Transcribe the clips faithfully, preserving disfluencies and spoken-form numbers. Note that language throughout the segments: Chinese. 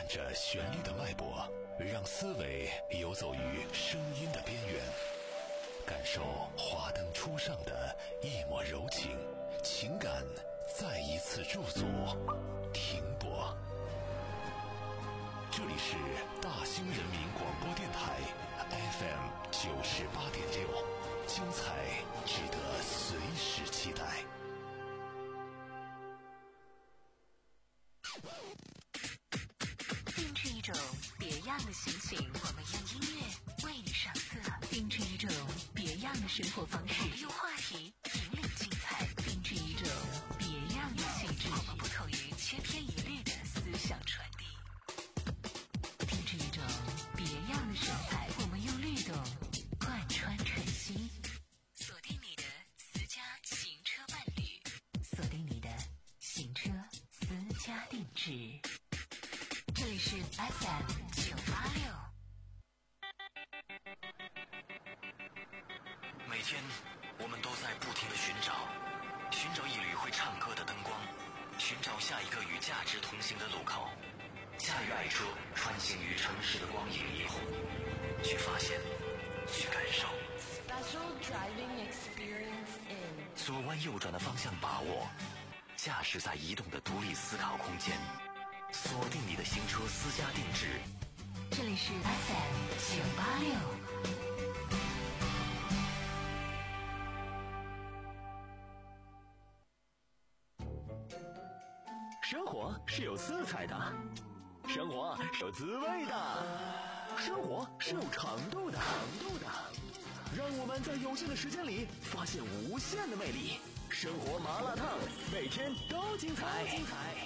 按着旋律的脉搏，让思维游走于声音的边缘，感受华灯初上的一抹柔情，情感再一次驻足停泊。这里是大兴人民广播电台 F M 九十八点六，精彩值得随时期待。 定制一种别样的心情，我们用音乐为你上色；定制一种别样的生活方式，用话题引领精彩；定制一种别样的气质，我们不同于千篇一律的思想传递；定制一种别样的神采，我们用律动贯穿晨曦。锁定你的私家行车伴侣，锁定你的行车私家定制。这里是 F M 九八六。 每天我们都在不停地寻找，寻找一缕会唱歌的灯光，寻找下一个与价值同行的路口。驾驭爱车，穿行于城市的光影霓虹，去发现，去感受。 Special driving experience in 左弯右转的方向把握，驾驶在移动的独立思考空间。锁定你的行车私家定制， 这里是 F M 九八六。 生活是有色彩的，生活是有滋味的，生活是有长度的，长度的。让我们在有限的时间里发现无限的魅力。生活麻辣烫，每天都精彩，精彩。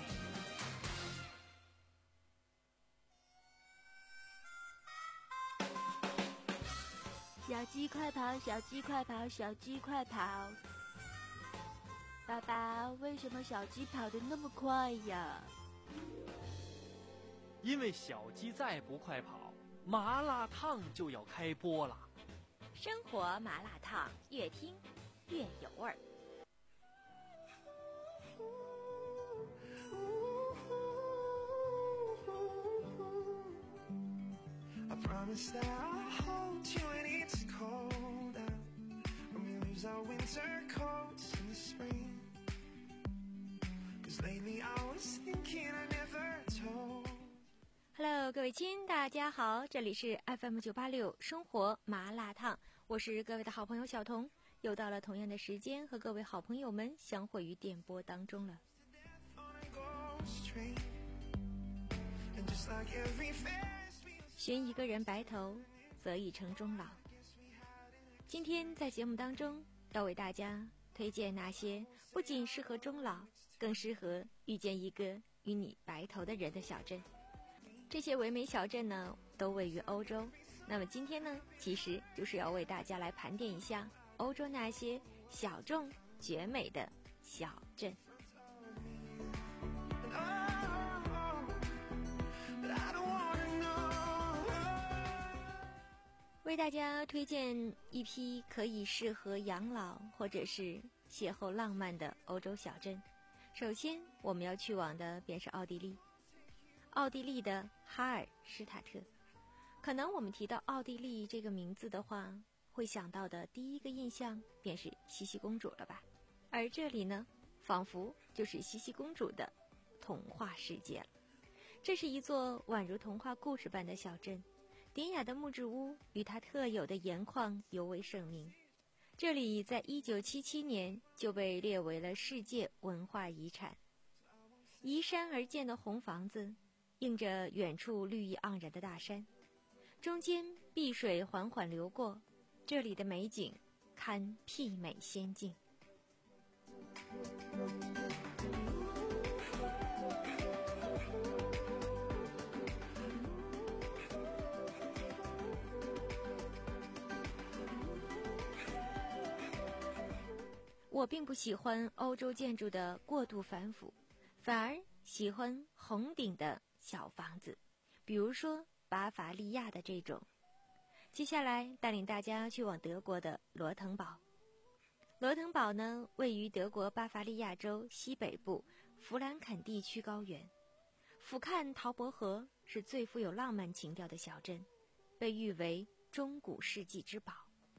小鸡快跑，小鸡快跑，小鸡快跑！爸爸，为什么小鸡跑得那么快呀？ 因为小鸡再不快跑，麻辣烫就要开播了。 生活麻辣烫，越听越有味儿。 I promise that I'll hold you when it's cold out, when we lose our winter coats in the spring. Cause lately I was thinking I never told. Hello， 各位亲，大家好，这里是 F M 九八六生活麻辣烫，我是各位的好朋友小童，又到了同样的时间和各位好朋友们相会于电波当中了。寻一个人白头，则已成终老。今天在节目当中要为大家推荐那些不仅适合终老，更适合遇见一个与你白头的人的小镇。这些唯美小镇呢，都位于欧洲。那么今天呢，其实就是要为大家来盘点一下欧洲那些小众绝美的小镇。为大家推荐一批可以适合养老或者是邂逅浪漫的欧洲小镇。首先我们要去往的便是奥地利，奥地利的哈尔施塔特。可能我们提到奥地利这个名字的话，会想到的第一个印象便是茜茜公主了吧？而这里呢，仿佛就是茜茜公主的童话世界了。这是一座宛如童话故事般的小镇，典雅的木质屋与它特有的盐矿尤为盛名。这里在一九七七年就被列为了世界文化遗产。依山而建的红房子，映着远处绿意盎然的大山，中间碧水缓缓流过，这里的美景堪媲美仙境。我并不喜欢欧洲建筑的过度繁复，反而喜欢红顶的小房子，比如说巴伐利亚的这种。接下来带领大家去往德国的罗滕堡。罗滕堡呢，位于德国巴伐利亚州西北部弗兰肯地区高原。 俯瞰陶伯河是最富有浪漫情调的小镇，被誉为中古世纪之宝。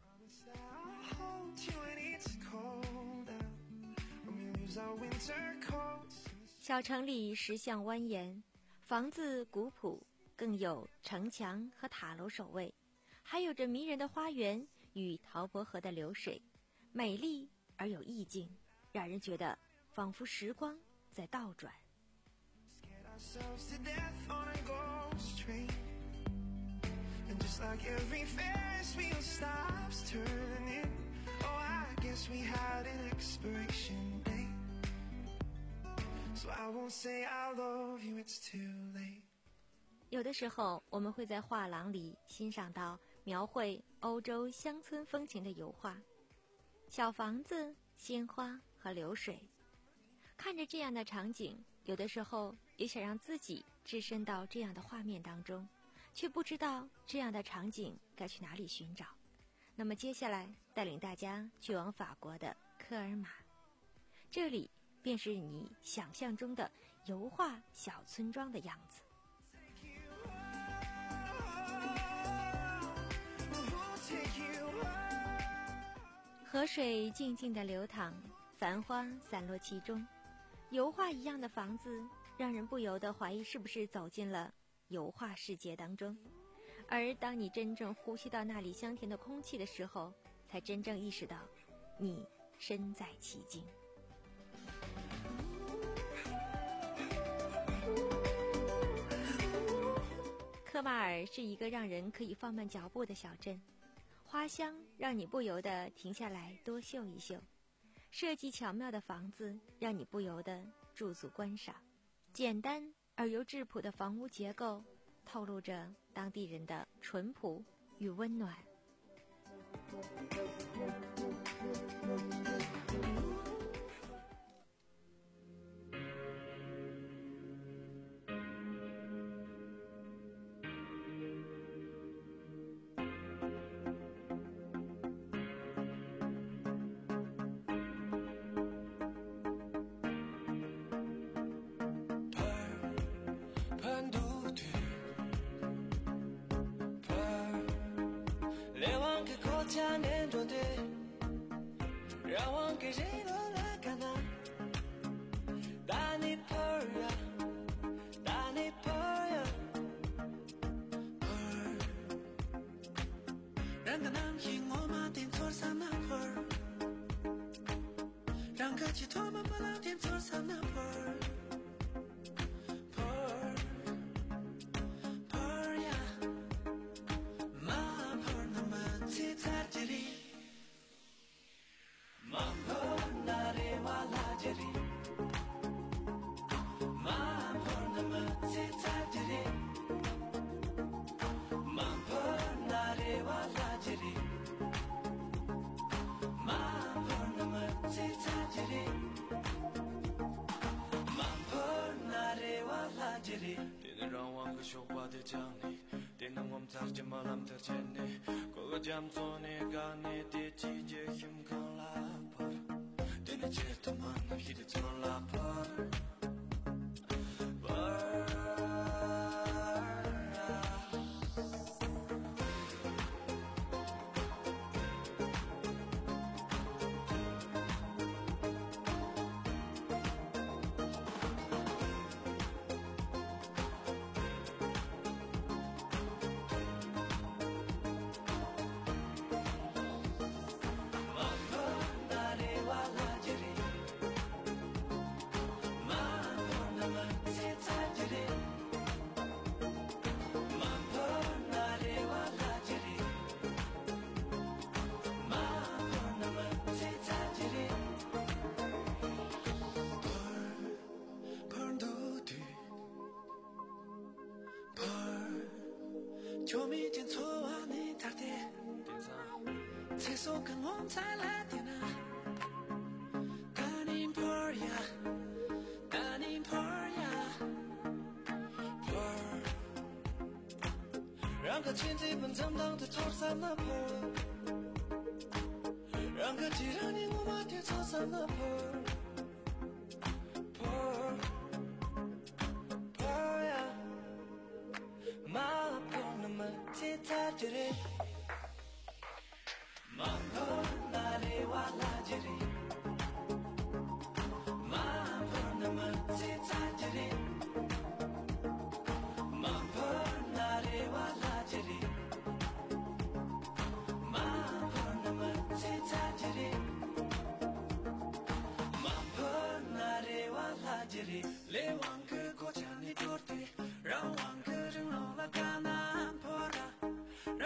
小城里石像蜿蜒，房子古朴，更有城墙和塔楼守卫，还有着迷人的花园与陶伯河的流水，美丽而有意境，让人觉得仿佛时光在倒转。有的时候我们会在画廊里欣赏到描绘欧洲乡村风情的油画，小房子、鲜花和流水。看着这样的场景，有的时候也想让自己置身到这样的画面当中，却不知道这样的场景该去哪里寻找。那么接下来带领大家去往法国的科尔玛，这里便是你想象中的油画小村庄的样子。河水静静地流淌，繁花散落其中，油画一样的房子让人不由得怀疑是不是走进了油画世界当中。而当你真正呼吸到那里香甜的空气的时候，才真正意识到你身在其境。科马尔是一个让人可以放慢脚步的小镇，花香让你不由得停下来多嗅一嗅，设计巧妙的房子让你不由得驻足观赏，简单而又质朴的房屋结构透露着当地人的淳朴与温暖。 让个亲戚们怎当的错散那坡，让个既然你我马的错散那坡坡坡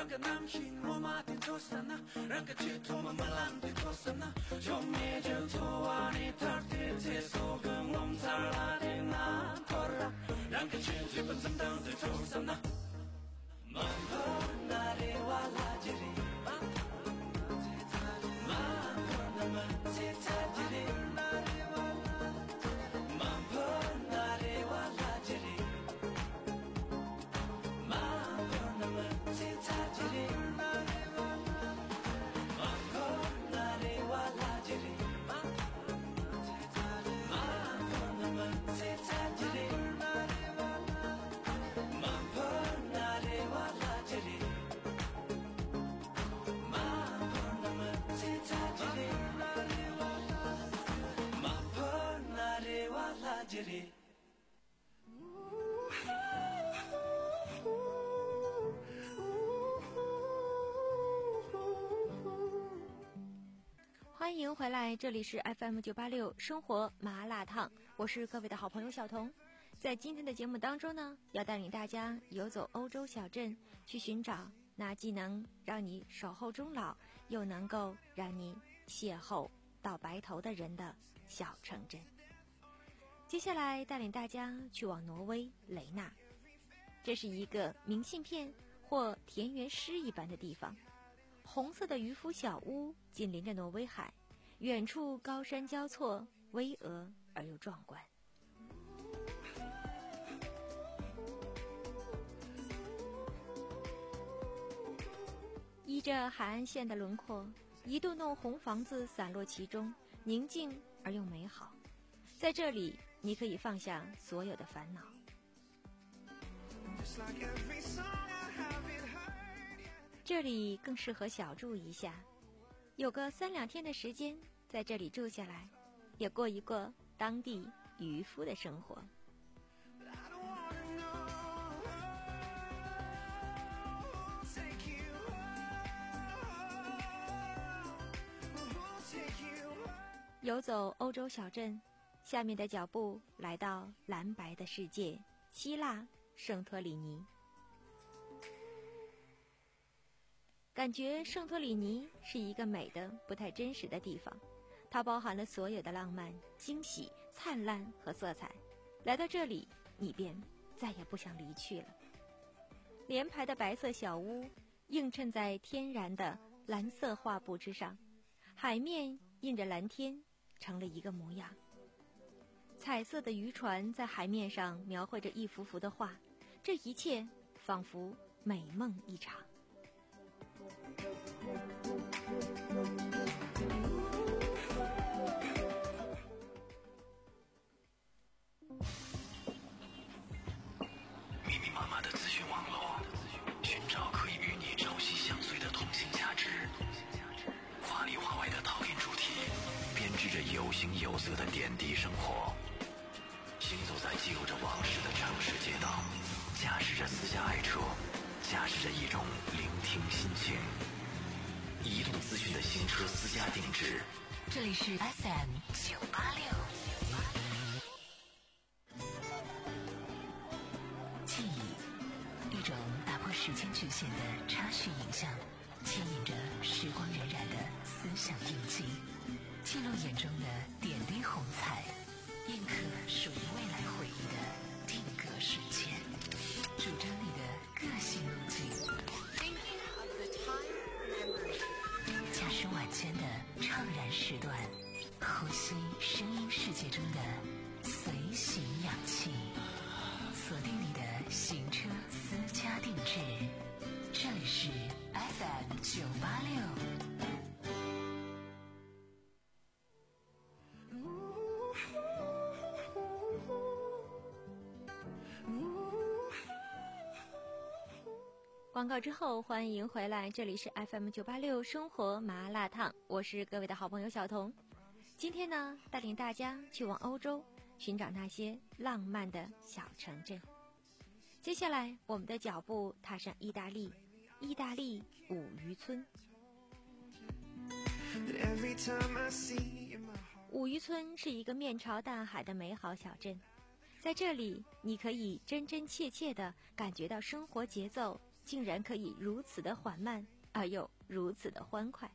个男性我马天做啥呢？让个街头慢慢浪对做啥呢？就灭就错啊你他爹接受跟我们咋啦的那破啦？让个街最本怎当对做啥呢？慢跑那里哇啦这里，慢跑那么接在这里，慢跑那里哇啦这里，慢跑那么接在这里，慢跑那里哇啦这里，慢跑那么接在这里，慢跑那里哇啦这里，慢跑那么接在这里，慢跑那里哇啦这里。 欢迎回来，这里是 F M 九八六生活麻辣烫，我是各位的好朋友小彤。在今天的节目当中呢，要带领大家游走欧洲小镇，去寻找那既能让你守候终老，又能够让你邂逅到白头的人的小城镇。接下来带领大家去往挪威雷纳，这是一个明信片或田园诗一般的地方。红色的渔夫小屋紧邻着挪威海，远处高山交错，巍峨而又壮观。依着海岸线的轮廓，一栋栋红房子散落其中，宁静而又美好。在这里，你可以放下所有的烦恼。这里更适合小住一下，有个三两天的时间，在这里住下来，也过一过当地渔夫的生活。游走欧洲小镇，下面的脚步来到蓝白的世界——希腊圣托里尼。感觉圣托里尼是一个美的不太真实的地方，它包含了所有的浪漫、惊喜、灿烂和色彩。来到这里，你便再也不想离去了。连排的白色小屋映衬在天然的蓝色画布之上，海面映着蓝天，成了一个模样。彩色的渔船在海面上描绘着一幅幅的画，这一切仿佛美梦一场。 密密麻麻的资讯网络，寻找可以与你朝夕相随的同性价值，华里华外的陶冶主题，编织着有形有色的点滴生活。行走在记录着往事的城市街道，驾驶着私家爱车，驾驶着一种聆听心情。移动资讯的新车私家定制， 这里是 F M 九八六。记忆，一种打破时间局限的插叙影像，牵引着时光荏苒的思想印记，记录眼中的点滴红彩，印刻属于未来回忆的定格瞬间，主张你的个性路径。驾驶晚间的怅然时段，呼吸声音世界中的随行氧气，锁定你的行车私家定制，这里是 F M 九八六。 广告之后，欢迎回来，这里是 F M 九八六生活麻辣烫，我是各位的好朋友小彤。今天呢，带领大家去往欧洲，寻找那些浪漫的小城镇。接下来，我们的脚步踏上意大利，意大利五渔村。五渔村是一个面朝大海的美好小镇，在这里，你可以真真切切地感觉到生活节奏竟然可以如此的缓慢，而又如此的欢快。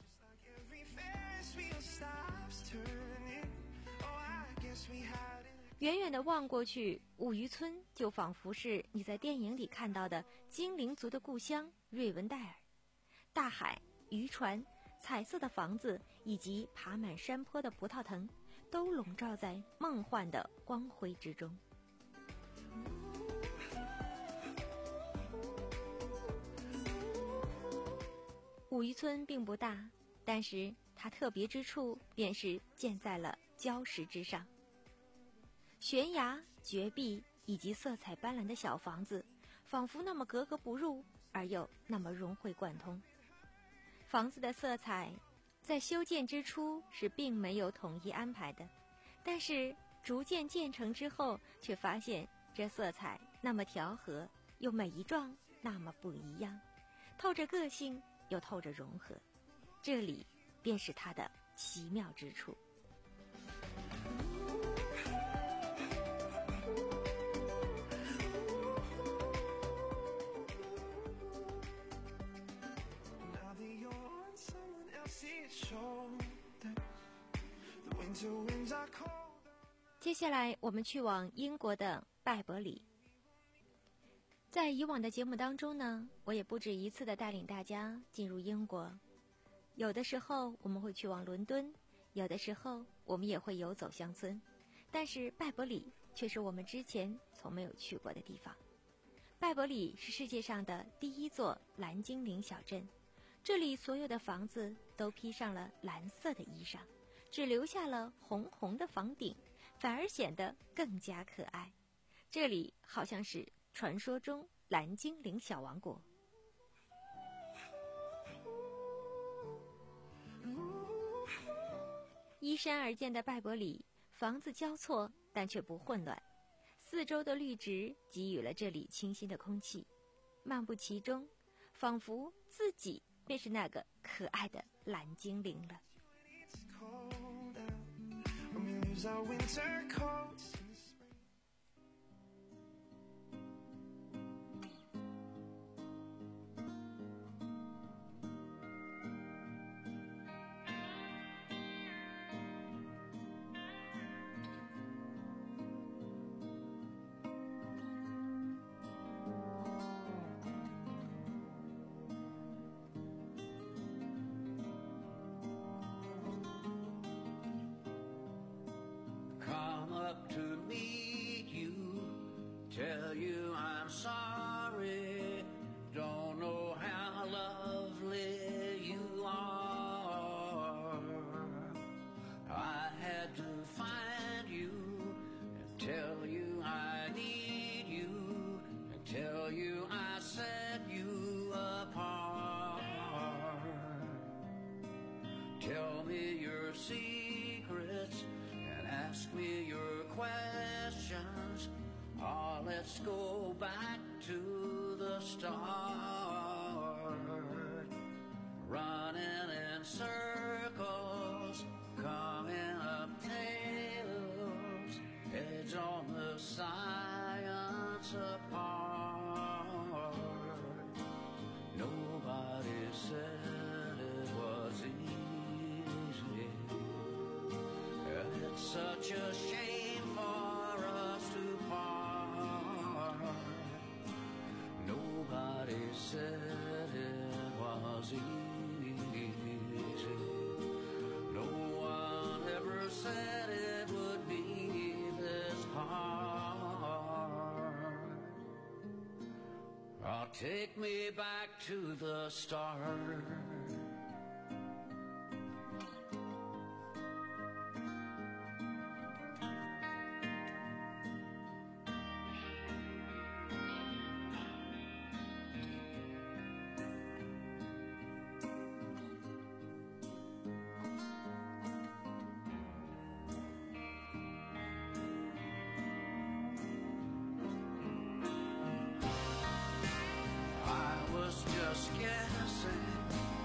远远的望过去，五渔村就仿佛是你在电影里看到的精灵族的故乡瑞文戴尔。大海、渔船、彩色的房子以及爬满山坡的葡萄藤，都笼罩在梦幻的光辉之中。五渔村并不大，但是它特别之处便是建在了礁石之上。悬崖、绝壁以及色彩斑斓的小房子，仿佛那么格格不入，而又那么融会贯通。房子的色彩在修建之初是并没有统一安排的，但是逐渐建成之后，却发现这色彩那么调和，又每一幢那么不一样，透着个性，又透着融合，这里便是它的奇妙之处。接下来我们去往英国的拜伯里。在以往的节目当中呢，我也不止一次的带领大家进入英国，有的时候我们会去往伦敦，有的时候我们也会游走乡村，但是拜伯里却是我们之前从没有去过的地方。拜伯里是世界上的第一座蓝精灵小镇，这里所有的房子都披上了蓝色的衣裳，只留下了红红的房顶，反而显得更加可爱。这里好像是传说中蓝精灵小王国。依山而建的拜伯里，房子交错，但却不混乱。四周的绿植给予了这里清新的空气，漫步其中，仿佛自己便是那个可爱的蓝精灵了。 Tell you I'm sorry, don't know how lovely you are. I had to find you and tell you I need you and tell you I set you apart. Tell me your secrets and ask me your questions. Oh, let's go back to the start. Running in circles, coming up tails, heads on the science apart. Nobody said it was easy. It's such a shame for us to part. Nobody said it was easy. No one ever said it would be this hard. Oh, take me back to the start. Just guessing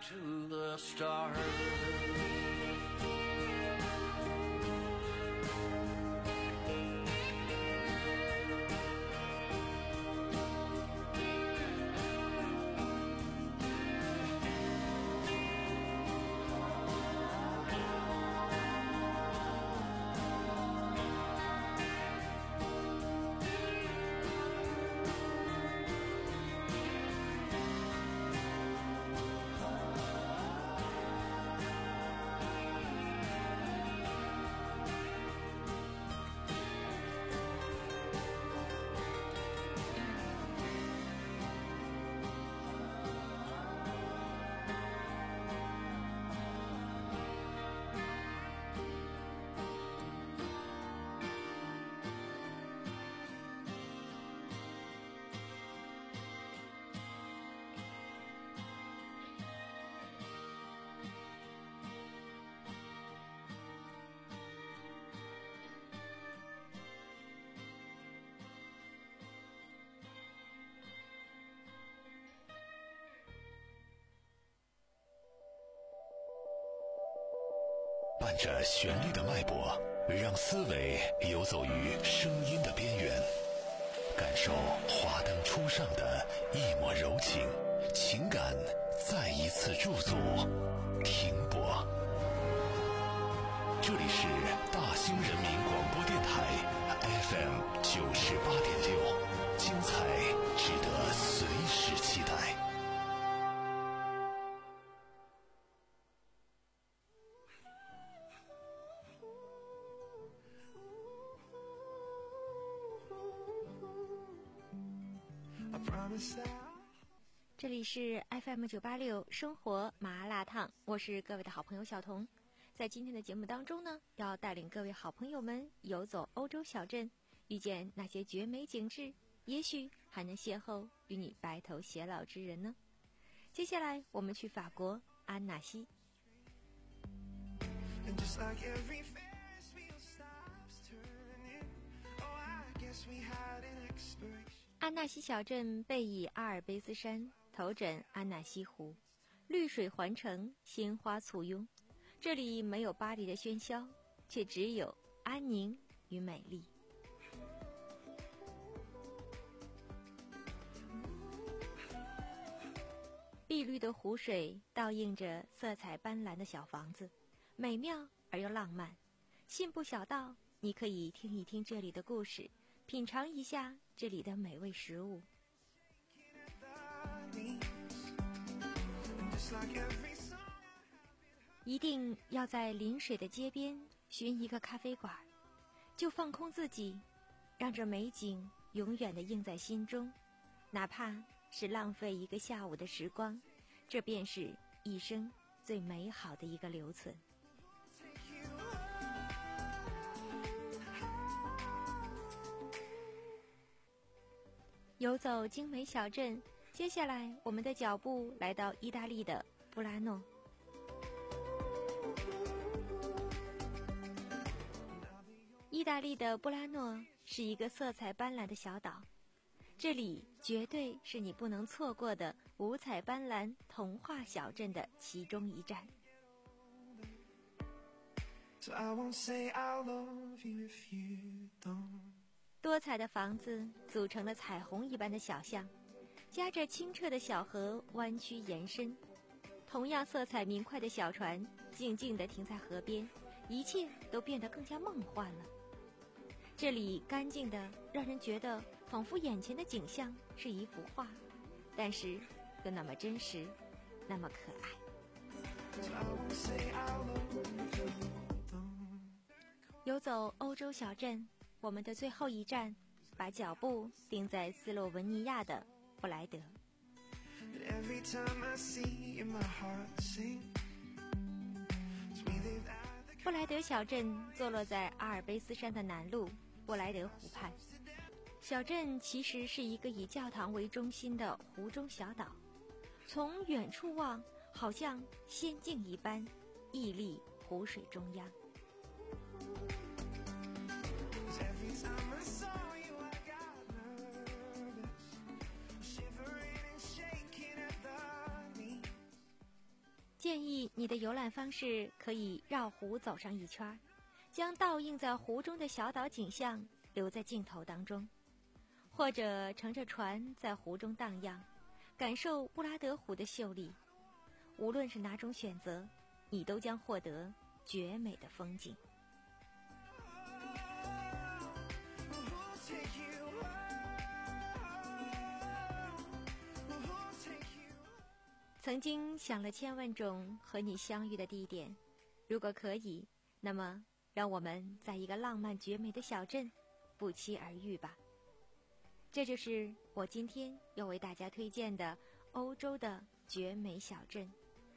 to the stars. 伴着旋律的脉搏，让思维游走于声音的边缘，感受华灯初上的一抹柔情，情感再一次驻足停泊。这里是大兴人民广播电台 F M 九十八点六，精彩值得随时期待。 这里是 F M 九八六生活麻辣烫，我是各位的好朋友小彤。在今天的节目当中呢，要带领各位好朋友们游走欧洲小镇，遇见那些绝美景致，也许还能邂逅与你白头偕老之人呢。接下来我们去法国安纳西。安纳西小镇背倚阿尔卑斯山，头枕安纳西湖，绿水环城，鲜花簇拥。这里没有巴黎的喧嚣，却只有安宁与美丽。碧绿的湖水倒映着色彩斑斓的小房子，美妙而又浪漫。信步小道，你可以听一听这里的故事，品尝一下这里的美味食物。一定要在临水的街边寻一个咖啡馆，就放空自己，让这美景永远地印在心中，哪怕是浪费一个下午的时光，这便是一生最美好的一个留存。游走精美小镇，接下来我们的脚步来到意大利的布拉诺。意大利的布拉诺是一个色彩斑斓的小岛，这里绝对是你不能错过的五彩斑斓童话小镇的其中一站。多彩的房子组成了彩虹一般的小巷，夹着清澈的小河弯曲延伸，同样色彩明快的小船静静地停在河边，一切都变得更加梦幻了。这里干净的让人觉得仿佛眼前的景象是一幅画，但是又那么真实，那么可爱。游走欧洲小镇，我们的最后一站，把脚步定在斯洛文尼亚的布莱德。布莱德小镇坐落在阿尔卑斯山的南麓布莱德湖畔。小镇其实是一个以教堂为中心的湖中小岛，从远处望，好像仙境一般，屹立湖水中央。 建议你的游览方式可以绕湖走上一圈，将倒映在湖中的小岛景象留在镜头当中，或者乘着船在湖中荡漾，感受布拉德湖的秀丽。无论是哪种选择，你都将获得绝美的风景。曾经想了千万种和你相遇的地点，如果可以，那么让我们在一个浪漫绝美的小镇不期而遇吧。这就是我今天要为大家推荐的欧洲的绝美小镇。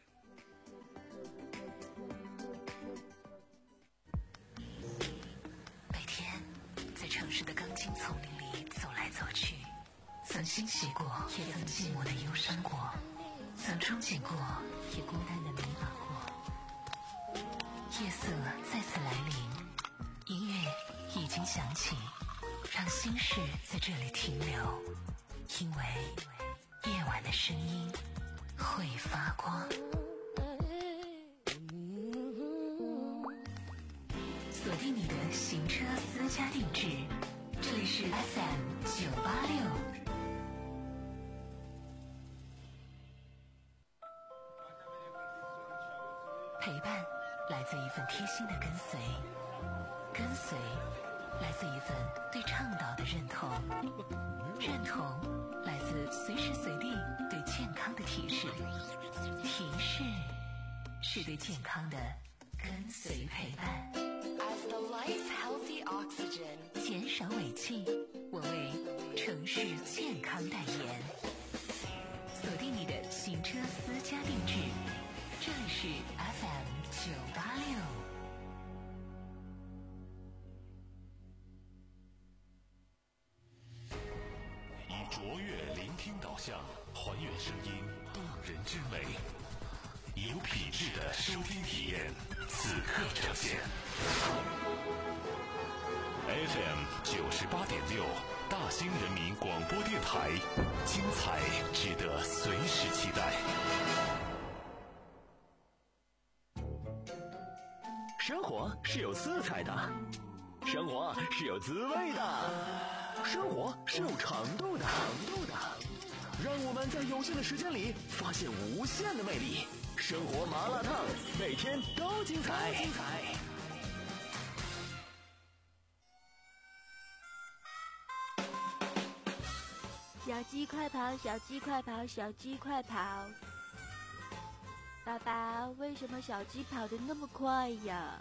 每天在城市的钢筋丛林里走来走去，曾欣喜过，也曾寂寞的忧伤过，曾憧憬过，也孤单的迷茫过。夜色再次来临，音乐已经响起，让心事在这里停留，因为夜晚的声音会发光。锁定你的行车私家定制，这里是 F M 九八六。陪伴来自一份贴心的跟随，跟随来自一份对倡导的认同，认同来自随时随地对健康的提示，提示是对健康的跟随陪伴。 As the life healthy oxygen， 减少尾气，我为城市健康代言。锁定你的行车私家定制，这里是 F M 九八六。 以卓越聆听导向，还原声音动人之美，有品质的收听体验，此刻呈现。F M 九十八点六，大兴人民广播电台，精彩值得随时期待。 生活是有色彩的，生活是有滋味的，生活是有长度的，长度的。让我们在有限的时间里发现无限的魅力。生活麻辣烫，每天都精彩。精彩。 小鸡快跑，小鸡快跑，小鸡快跑！爸爸，为什么小鸡跑得那么快呀？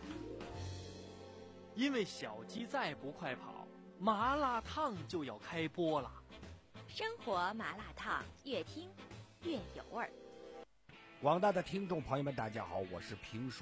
因为小鸡再不快跑，麻辣烫就要开播了。 生活麻辣烫，越听越有味儿。 广大的听众朋友们，大家好，我是评书